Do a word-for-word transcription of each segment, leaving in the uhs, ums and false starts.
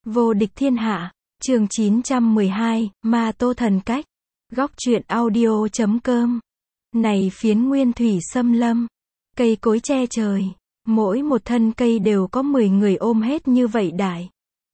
Vô địch thiên hạ, chương chín trăm mười hai, Ma Tô thần cách. Góc truyện audio chấm com. Này phiến nguyên thủy xâm lâm, cây cối che trời, mỗi một thân cây đều có mười người ôm hết như vậy đại.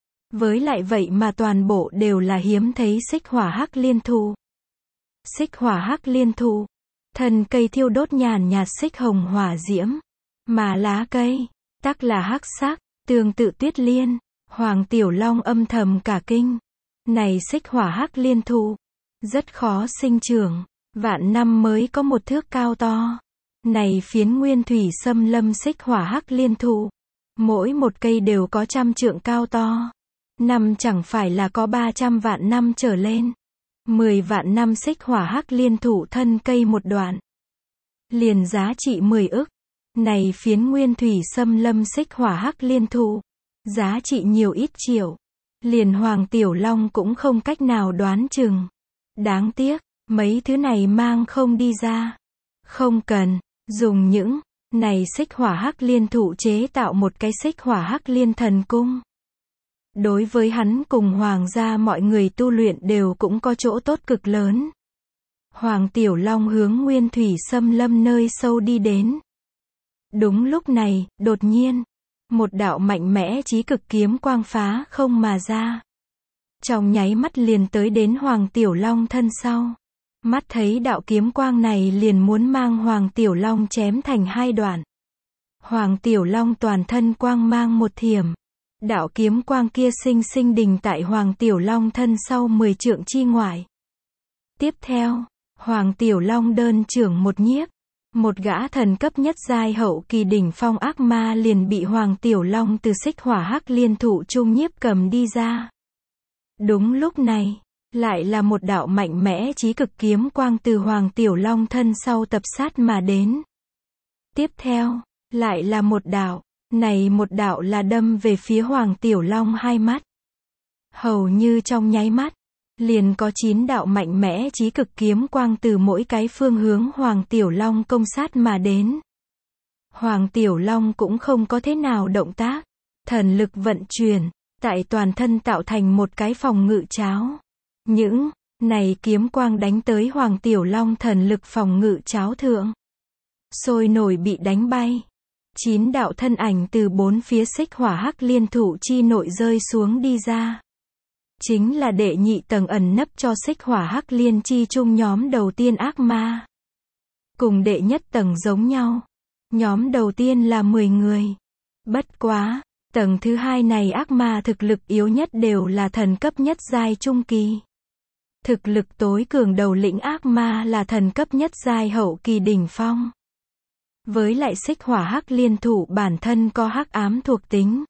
Với lại vậy mà toàn bộ đều là hiếm thấy xích hỏa hắc liên thụ. Xích hỏa hắc liên thụ, thân cây thiêu đốt nhàn nhạt xích hồng hỏa diễm, mà lá cây tắc là hắc sắc, tương tự tuyết liên. Hoàng Tiểu Long âm thầm cả kinh. Này xích hỏa hắc liên thụ, rất khó sinh trưởng, vạn năm mới có một thước cao to. Này phiến nguyên thủy xâm lâm xích hỏa hắc liên thụ, mỗi một cây đều có trăm trượng cao to. Năm chẳng phải là có ba trăm vạn năm trở lên. Mười vạn năm xích hỏa hắc liên thụ thân cây một đoạn, liền giá trị mười ức. Này phiến nguyên thủy xâm lâm xích hỏa hắc liên thụ, giá trị nhiều ít triệu, liền Hoàng Tiểu Long cũng không cách nào đoán chừng. Đáng tiếc, mấy thứ này mang không đi ra. Không cần, dùng những này xích hỏa hắc liên thụ chế tạo một cái xích hỏa hắc liên thần cung. Đối với hắn cùng Hoàng gia mọi người tu luyện đều cũng có chỗ tốt cực lớn. Hoàng Tiểu Long hướng nguyên thủy xâm lâm nơi sâu đi đến. Đúng lúc này, đột nhiên, một đạo mạnh mẽ chí cực kiếm quang phá không mà ra. Trong nháy mắt liền tới đến Hoàng Tiểu Long thân sau. Mắt thấy đạo kiếm quang này liền muốn mang Hoàng Tiểu Long chém thành hai đoạn. Hoàng Tiểu Long toàn thân quang mang một thiểm. Đạo kiếm quang kia sinh sinh đình tại Hoàng Tiểu Long thân sau mười trượng chi ngoại. Tiếp theo, Hoàng Tiểu Long đơn trưởng một nhiếp. Một gã thần cấp nhất giai hậu kỳ đỉnh phong ác ma liền bị Hoàng Tiểu Long từ xích hỏa hắc liên thụ trung nhiếp cầm đi ra. Đúng lúc này, lại là một đạo mạnh mẽ chí cực kiếm quang từ Hoàng Tiểu Long thân sau tập sát mà đến. Tiếp theo, lại là một đạo, này một đạo là đâm về phía Hoàng Tiểu Long hai mắt. Hầu như trong nháy mắt, liền có chín đạo mạnh mẽ chí cực kiếm quang từ mỗi cái phương hướng Hoàng Tiểu Long công sát mà đến. Hoàng Tiểu Long cũng không có thế nào động tác, thần lực vận chuyển, tại toàn thân tạo thành một cái phòng ngự cháo. Những này kiếm quang đánh tới Hoàng Tiểu Long thần lực phòng ngự cháo thượng, sôi nổi bị đánh bay. Chín đạo thân ảnh từ bốn phía xích hỏa hắc liên thụ chi nội rơi xuống đi ra. Chính là đệ nhị tầng ẩn nấp cho xích hỏa hắc liên chi chung nhóm đầu tiên ác ma. Cùng đệ nhất tầng giống nhau. Nhóm đầu tiên là mười người. Bất quá, tầng thứ hai này ác ma thực lực yếu nhất đều là thần cấp nhất giai trung kỳ. Thực lực tối cường đầu lĩnh ác ma là thần cấp nhất giai hậu kỳ đỉnh phong. Với lại xích hỏa hắc liên thụ bản thân có hắc ám thuộc tính.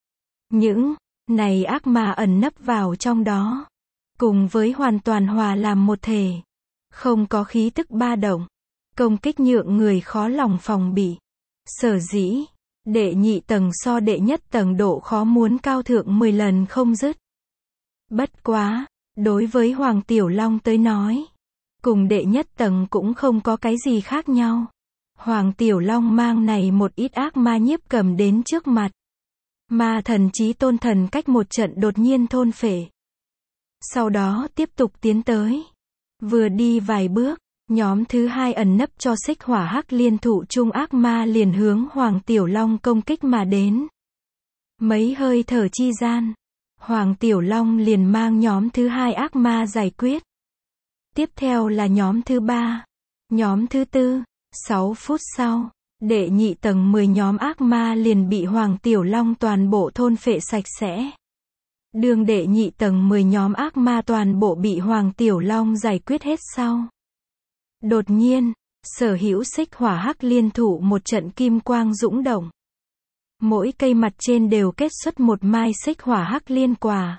Những này ác ma ẩn nấp vào trong đó, cùng với hoàn toàn hòa làm một thể, không có khí tức ba động, công kích nhượng người khó lòng phòng bị. Sở dĩ, đệ nhị tầng so đệ nhất tầng độ khó muốn cao thượng mười lần không dứt. Bất quá, đối với Hoàng Tiểu Long tới nói, cùng đệ nhất tầng cũng không có cái gì khác nhau. Hoàng Tiểu Long mang này một ít ác ma nhiếp cầm đến trước mặt. Ma thần chí tôn thần cách một trận đột nhiên thôn phệ. Sau đó tiếp tục tiến tới. Vừa đi vài bước, nhóm thứ hai ẩn nấp cho xích hỏa hắc liên thụ trung ác ma liền hướng Hoàng Tiểu Long công kích mà đến. Mấy hơi thở chi gian, Hoàng Tiểu Long liền mang nhóm thứ hai ác ma giải quyết. Tiếp theo là nhóm thứ ba, nhóm thứ tư. Sáu phút sau, đệ nhị tầng mười nhóm ác ma liền bị Hoàng Tiểu Long toàn bộ thôn phệ sạch sẽ. Đường đệ nhị tầng mười nhóm ác ma toàn bộ bị Hoàng Tiểu Long giải quyết hết sau. Đột nhiên, sở hữu xích hỏa hắc liên thụ một trận kim quang dũng động. Mỗi cây mặt trên đều kết xuất một mai xích hỏa hắc liên quả.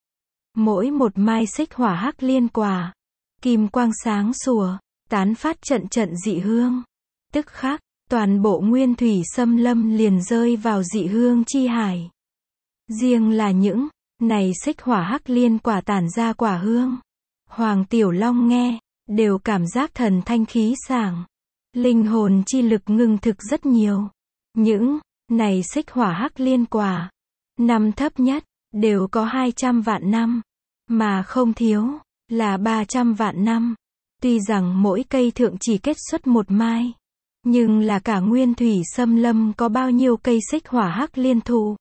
Mỗi một mai xích hỏa hắc liên quả, kim quang sáng sủa, tán phát trận trận dị hương. Tức khắc, toàn bộ nguyên thủy xâm lâm liền rơi vào dị hương chi hải. Riêng là những này xích hỏa hắc liên quả tản ra quả hương, Hoàng Tiểu Long nghe, đều cảm giác thần thanh khí sảng. Linh hồn chi lực ngưng thực rất nhiều. Những này xích hỏa hắc liên quả, năm thấp nhất, đều có hai trăm vạn năm, mà không thiếu, là ba trăm vạn năm. Tuy rằng mỗi cây thượng chỉ kết xuất một mai, nhưng là cả nguyên thủy xâm lâm có bao nhiêu cây xích hỏa hắc liên thụ.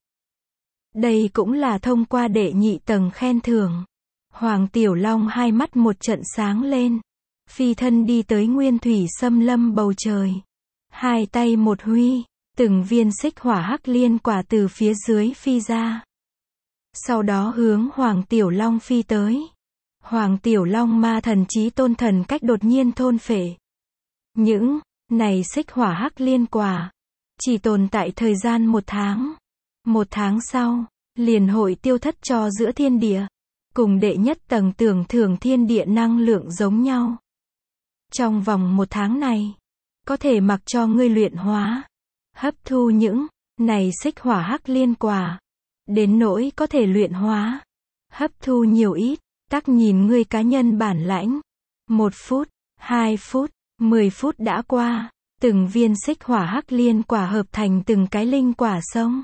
Đây cũng là thông qua đệ nhị tầng khen thưởng. Hoàng Tiểu Long hai mắt một trận sáng lên, phi thân đi tới nguyên thủy xâm lâm bầu trời. Hai tay một huy, từng viên xích hỏa hắc liên quả từ phía dưới phi ra. Sau đó hướng Hoàng Tiểu Long phi tới. Hoàng Tiểu Long ma thần chí tôn thần cách đột nhiên thôn phệ. Những này xích hỏa hắc liên quả chỉ tồn tại thời gian một tháng. Một tháng sau, liền hội tiêu thất cho giữa thiên địa, cùng đệ nhất tầng tưởng thưởng thiên địa năng lượng giống nhau. Trong vòng một tháng này, có thể mặc cho ngươi luyện hóa, hấp thu những này xích hỏa hắc liên quả, đến nỗi có thể luyện hóa, hấp thu nhiều ít, tắc nhìn ngươi cá nhân bản lãnh. Một phút, hai phút, mười phút đã qua, từng viên xích hỏa hắc liên quả hợp thành từng cái linh quả sông,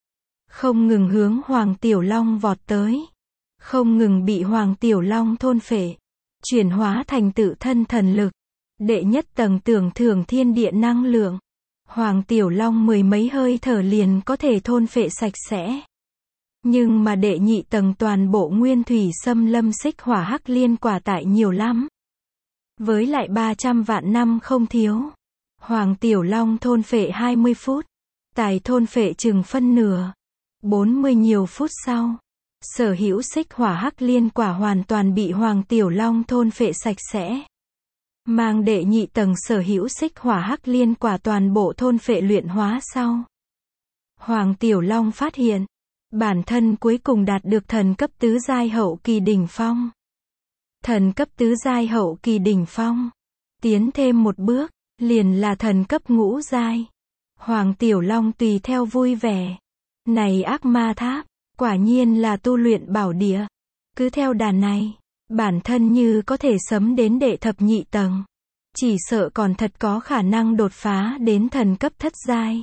không ngừng hướng Hoàng Tiểu Long vọt tới, không ngừng bị Hoàng Tiểu Long thôn phệ, chuyển hóa thành tự thân thần lực. Đệ nhất tầng tưởng thưởng thiên địa năng lượng, Hoàng Tiểu Long mười mấy hơi thở liền có thể thôn phệ sạch sẽ. Nhưng mà đệ nhị tầng toàn bộ nguyên thủy xâm lâm xích hỏa hắc liên quả tại nhiều lắm. Với lại ba trăm vạn năm không thiếu. Hoàng Tiểu Long thôn phệ hai mươi phút, tài thôn phệ chừng phân nửa. bốn mươi nhiều phút sau, sở hữu xích hỏa hắc liên quả hoàn toàn bị Hoàng Tiểu Long thôn phệ sạch sẽ. Mang đệ nhị tầng sở hữu xích hỏa hắc liên quả toàn bộ thôn phệ luyện hóa sau. Hoàng Tiểu Long phát hiện, bản thân cuối cùng đạt được thần cấp tứ giai hậu kỳ đỉnh phong. Thần cấp tứ giai hậu kỳ đỉnh phong. Tiến thêm một bước, liền là thần cấp ngũ giai. Hoàng Tiểu Long tùy theo vui vẻ. Này ác ma tháp, quả nhiên là tu luyện bảo địa. Cứ theo đà này, bản thân như có thể sấm đến đệ thập nhị tầng. Chỉ sợ còn thật có khả năng đột phá đến thần cấp thất giai.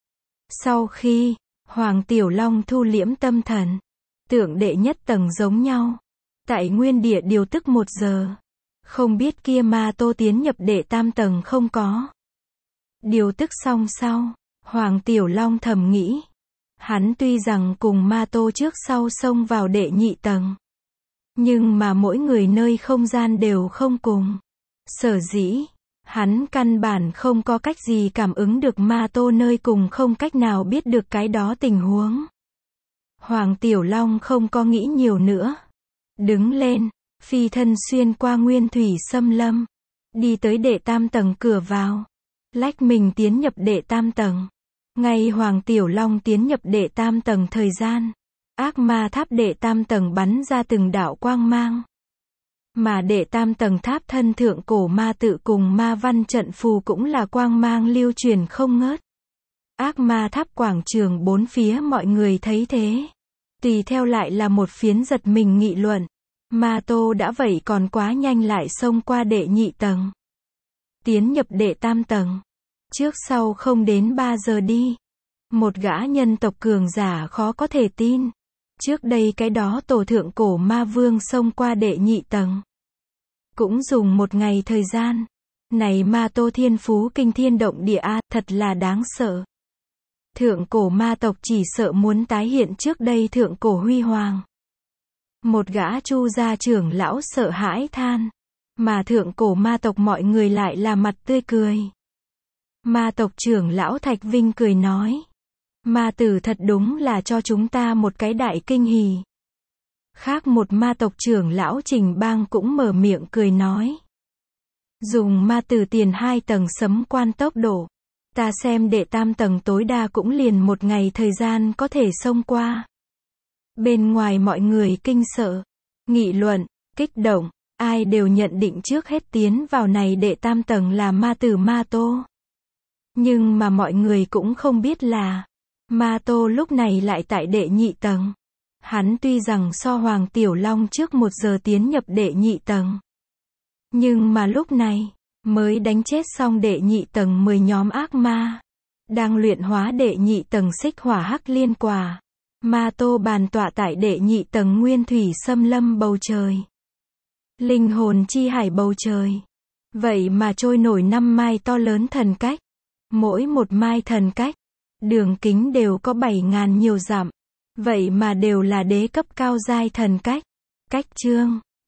Sau khi, Hoàng Tiểu Long thu liễm tâm thần, tưởng đệ nhất tầng giống nhau. Tại nguyên địa điều tức một giờ. Không biết kia ma tô tiến nhập đệ tam tầng không có. Điều tức xong sau, Hoàng Tiểu Long thầm nghĩ. Hắn tuy rằng cùng ma tô trước sau xông vào đệ nhị tầng, nhưng mà mỗi người nơi không gian đều không cùng. Sở dĩ, hắn căn bản không có cách gì cảm ứng được ma tô nơi cùng, không cách nào biết được cái đó tình huống. Hoàng Tiểu Long không có nghĩ nhiều nữa. Đứng lên, phi thân xuyên qua nguyên thủy xâm lâm, đi tới đệ tam tầng cửa vào, lách mình tiến nhập đệ tam tầng. Ngay Hoàng Tiểu Long tiến nhập đệ tam tầng thời gian, ác ma tháp đệ tam tầng bắn ra từng đạo quang mang. Mà đệ tam tầng tháp thân thượng cổ ma tự cùng ma văn trận phù cũng là quang mang lưu truyền không ngớt. Ác ma tháp quảng trường bốn phía mọi người thấy thế, tùy theo lại là một phiến giật mình nghị luận. Ma tô đã vậy còn quá nhanh lại xông qua đệ nhị tầng, tiến nhập đệ tam tầng, trước sau không đến ba giờ đi. Một gã nhân tộc cường giả khó có thể tin. Trước đây cái đó tổ thượng cổ ma vương xông qua đệ nhị tầng, cũng dùng một ngày thời gian. Này ma tô thiên phú kinh thiên động địa a, thật là đáng sợ. Thượng cổ ma tộc chỉ sợ muốn tái hiện trước đây thượng cổ huy hoàng. Một gã chu gia trưởng lão sợ hãi than, mà thượng cổ ma tộc mọi người lại là mặt tươi cười. Ma tộc trưởng lão Thạch Vinh cười nói, ma tử thật đúng là cho chúng ta một cái đại kinh hỉ. Khác một ma tộc trưởng lão Trình Bang cũng mở miệng cười nói, dùng ma tử tiền hai tầng sấm quan tốc độ, ta xem đệ tam tầng tối đa cũng liền một ngày thời gian có thể xông qua. Bên ngoài mọi người kinh sợ, nghị luận, kích động, ai đều nhận định trước hết tiến vào này đệ tam tầng là ma tử Ma Tô. Nhưng mà mọi người cũng không biết là, Ma Tô lúc này lại tại đệ nhị tầng. Hắn tuy rằng so Hoàng Tiểu Long trước một giờ tiến nhập đệ nhị tầng, nhưng mà lúc này, mới đánh chết xong đệ nhị tầng mười nhóm ác ma, đang luyện hóa đệ nhị tầng xích hỏa hắc liên quả. Ma Tô bàn tọa tại đệ nhị tầng nguyên thủy xâm lâm bầu trời. Linh hồn chi hải bầu trời. Vậy mà trôi nổi năm mai to lớn thần cách. Mỗi một mai thần cách, đường kính đều có bảy ngàn nhiều dặm. Vậy mà đều là đế cấp cao giai thần cách. Cách chương